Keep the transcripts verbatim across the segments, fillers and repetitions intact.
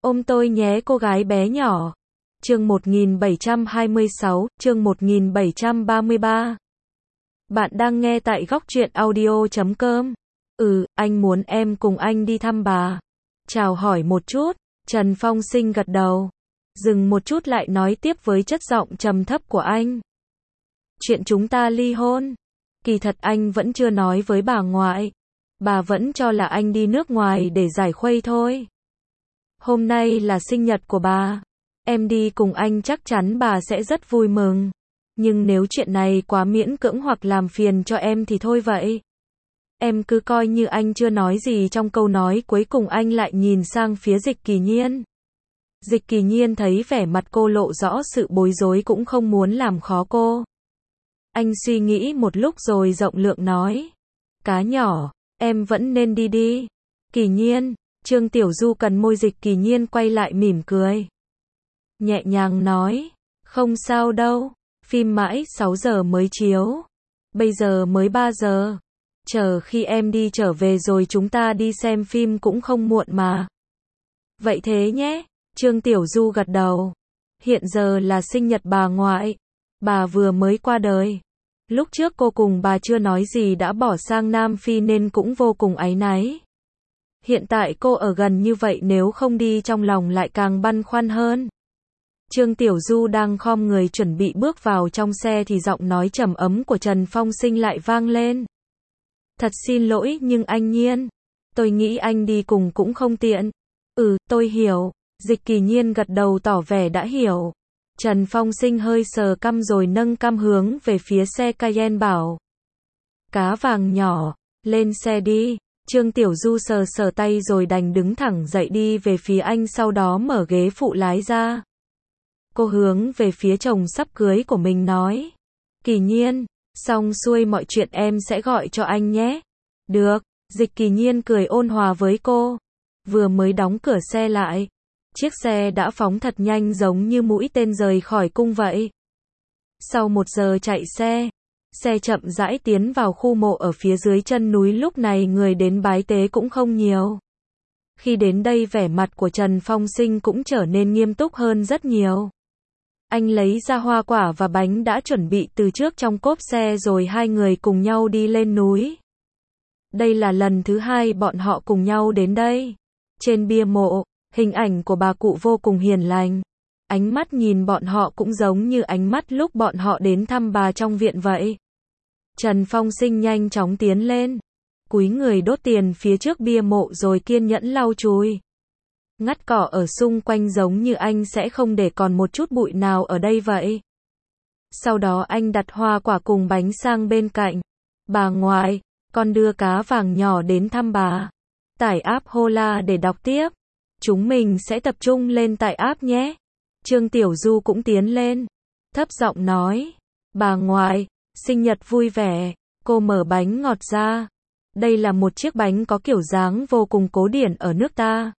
Ôm tôi nhé cô gái bé nhỏ. Chương một nghìn bảy trăm hai mươi sáu, chương một nghìn bảy trăm ba mươi ba. Bạn đang nghe tại góc truyện audio chấm com. Ừ, anh muốn em cùng anh đi thăm bà. Chào hỏi một chút, Trần Phong Sinh gật đầu. Dừng một chút lại nói tiếp với chất giọng trầm thấp của anh. Chuyện chúng ta ly hôn. Kỳ thật anh vẫn chưa nói với bà ngoại. Bà vẫn cho là anh đi nước ngoài để giải khuây thôi. Hôm nay là sinh nhật của bà. Em đi cùng anh chắc chắn bà sẽ rất vui mừng. Nhưng nếu chuyện này quá miễn cưỡng hoặc làm phiền cho em thì thôi vậy. Em cứ coi như anh chưa nói gì. Trong câu nói cuối cùng anh lại nhìn sang phía Dịch Kỳ Nhiên. Dịch Kỳ Nhiên thấy vẻ mặt cô lộ rõ sự bối rối cũng không muốn làm khó cô. Anh suy nghĩ một lúc rồi rộng lượng nói. Cá nhỏ, em vẫn nên đi đi. Kỳ Nhiên, Trương Tiểu Du cần môi. Dịch Kỳ Nhiên quay lại mỉm cười. Nhẹ nhàng nói, không sao đâu, phim mãi sáu giờ mới chiếu. Bây giờ mới ba giờ. Chờ khi em đi trở về rồi chúng ta đi xem phim cũng không muộn mà. Vậy thế nhé, Trương Tiểu Du gật đầu. Hiện giờ là sinh nhật bà ngoại. Bà vừa mới qua đời. Lúc trước cô cùng bà chưa nói gì đã bỏ sang Nam Phi nên cũng vô cùng áy náy. Hiện tại cô ở gần như vậy nếu không đi trong lòng lại càng băn khoăn hơn. Trương Tiểu Du đang khom người chuẩn bị bước vào trong xe thì giọng nói trầm ấm của Trần Phong Sinh lại vang lên. Thật xin lỗi nhưng anh Nhiên, tôi nghĩ anh đi cùng cũng không tiện. Ừ, tôi hiểu. Dịch Kỳ Nhiên gật đầu tỏ vẻ đã hiểu. Trần Phong Sinh hơi sờ cằm rồi nâng cằm hướng về phía xe Cayenne bảo. Cá vàng nhỏ, lên xe đi. Trương Tiểu Du sờ sờ tay rồi đành đứng thẳng dậy đi về phía anh, sau đó mở ghế phụ lái ra. Cô hướng về phía chồng sắp cưới của mình nói. Kỳ Nhiên, xong xuôi mọi chuyện em sẽ gọi cho anh nhé. Được, Dịch Kỳ Nhiên cười ôn hòa với cô. Vừa mới đóng cửa xe lại, chiếc xe đã phóng thật nhanh giống như mũi tên rời khỏi cung vậy. Sau một giờ chạy xe, xe chậm rãi tiến vào khu mộ ở phía dưới chân núi. Lúc này người đến bái tế cũng không nhiều. Khi đến đây vẻ mặt của Trần Phong Sinh cũng trở nên nghiêm túc hơn rất nhiều. Anh lấy ra hoa quả và bánh đã chuẩn bị từ trước trong cốp xe rồi hai người cùng nhau đi lên núi. Đây là lần thứ hai bọn họ cùng nhau đến đây. Trên bia mộ, hình ảnh của bà cụ vô cùng hiền lành. Ánh mắt nhìn bọn họ cũng giống như ánh mắt lúc bọn họ đến thăm bà trong viện vậy. Trần Phong Sinh nhanh chóng tiến lên, cúi người đốt tiền phía trước bia mộ rồi kiên nhẫn lau chùi. Ngắt cỏ ở xung quanh giống như anh sẽ không để còn một chút bụi nào ở đây vậy. Sau đó anh đặt hoa quả cùng bánh sang bên cạnh. Bà ngoại, con đưa cá vàng nhỏ đến thăm bà. Tải app Hola để đọc tiếp. Chúng mình sẽ tập trung lên tải app nhé. Trương Tiểu Du cũng tiến lên, thấp giọng nói. Bà ngoại, sinh nhật vui vẻ. Cô mở bánh ngọt ra. Đây là một chiếc bánh có kiểu dáng vô cùng cổ điển ở nước ta.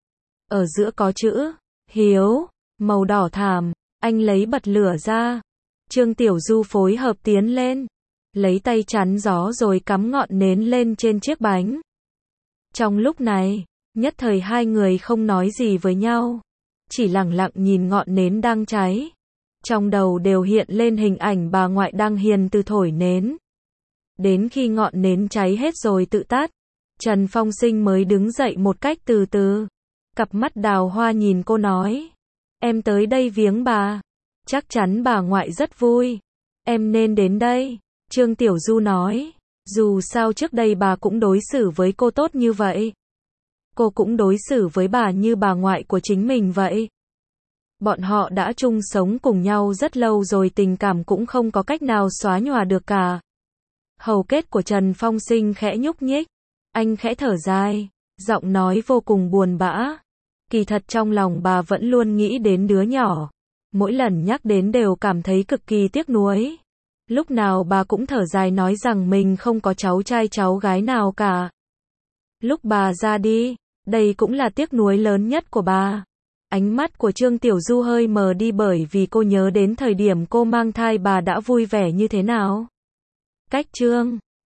Ở giữa có chữ Hiếu, màu đỏ thảm. Anh lấy bật lửa ra. Trương Tiểu Du phối hợp tiến lên, lấy tay chắn gió rồi cắm ngọn nến lên trên chiếc bánh. Trong lúc này, nhất thời hai người không nói gì với nhau, chỉ lặng lặng nhìn ngọn nến đang cháy. Trong đầu đều hiện lên hình ảnh bà ngoại đang hiền từ thổi nến. Đến khi ngọn nến cháy hết rồi tự tắt, Trần Phong Sinh mới đứng dậy một cách từ từ. Cặp mắt đào hoa nhìn cô nói. Em tới đây viếng bà. Chắc chắn bà ngoại rất vui. Em nên đến đây. Trương Tiểu Du nói. Dù sao trước đây bà cũng đối xử với cô tốt như vậy. Cô cũng đối xử với bà như bà ngoại của chính mình vậy. Bọn họ đã chung sống cùng nhau rất lâu rồi, tình cảm cũng không có cách nào xóa nhòa được cả. Hầu kết của Trần Phong Sinh khẽ nhúc nhích. Anh khẽ thở dài, giọng nói vô cùng buồn bã. Kỳ thật trong lòng bà vẫn luôn nghĩ đến đứa nhỏ. Mỗi lần nhắc đến đều cảm thấy cực kỳ tiếc nuối. Lúc nào bà cũng thở dài nói rằng mình không có cháu trai cháu gái nào cả. Lúc bà ra đi, đây cũng là tiếc nuối lớn nhất của bà. Ánh mắt của Trương Tiểu Du hơi mờ đi bởi vì cô nhớ đến thời điểm cô mang thai bà đã vui vẻ như thế nào. Cách Trương